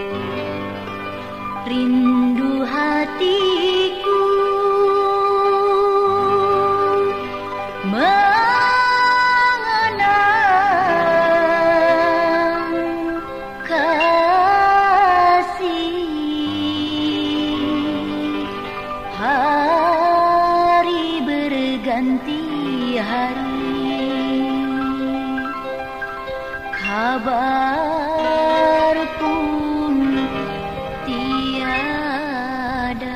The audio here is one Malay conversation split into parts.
Rindu hatiku mengenang kasih. Hari berganti hari, kabar pun tiada.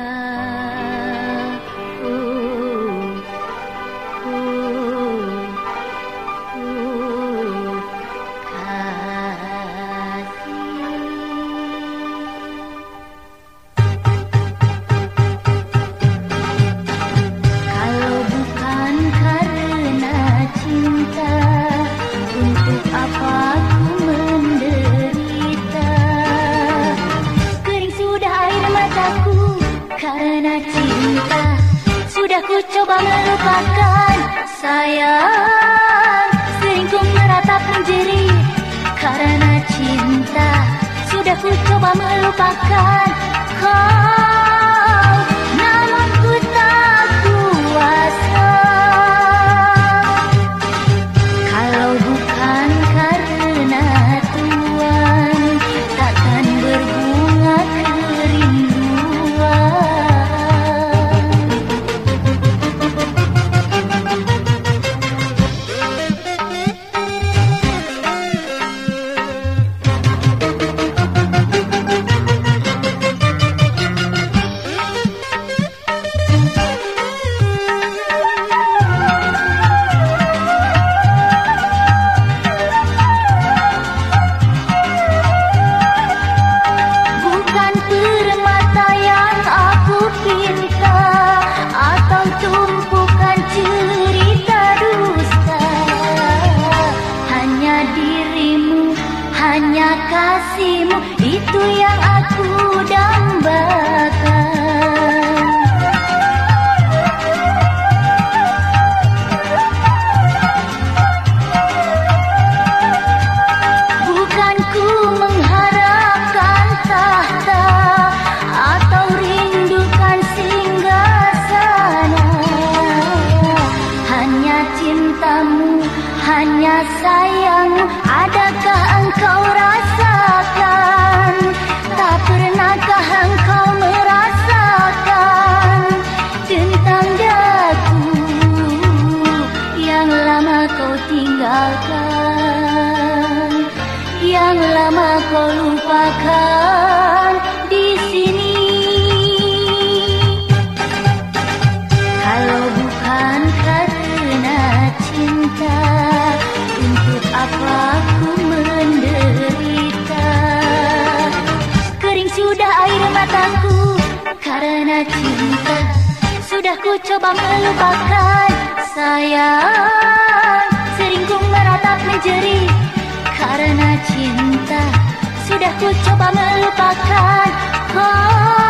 Kalau bukan karena cinta, untuk apa ku menderita? Kering sudah air mataku karena cinta. Sudah ku coba melupakan sayang, sering ku meratap menjerit karena cinta. Sudah ku coba melupakan kau, namun ku tak kuasa. Kalau bukan karena Tuhan, takkan berbunga kerinduan. Bukan permata yang aku pinta, atau tumpukan cerita dusta. Hanya dirimu, hanya kasihmu, itu yang aku dambakan. Bukan ku mengharapkan tahta, atau rindukan singgasana. Hanya cintamu, hanya sayangmu, adakah engkau rasakan? Tak pernahkah engkau merasakan tentang daku yang lama kau tinggalkan, yang lama kau lupakan di sini? Kalau bukan karena cinta, untuk apa ku menderita? Kering sudah air mataku karena cinta. Sudah ku coba melupakan sayang, sering ku meratap menjerit karena cinta. Sudah ku coba melupakan kau.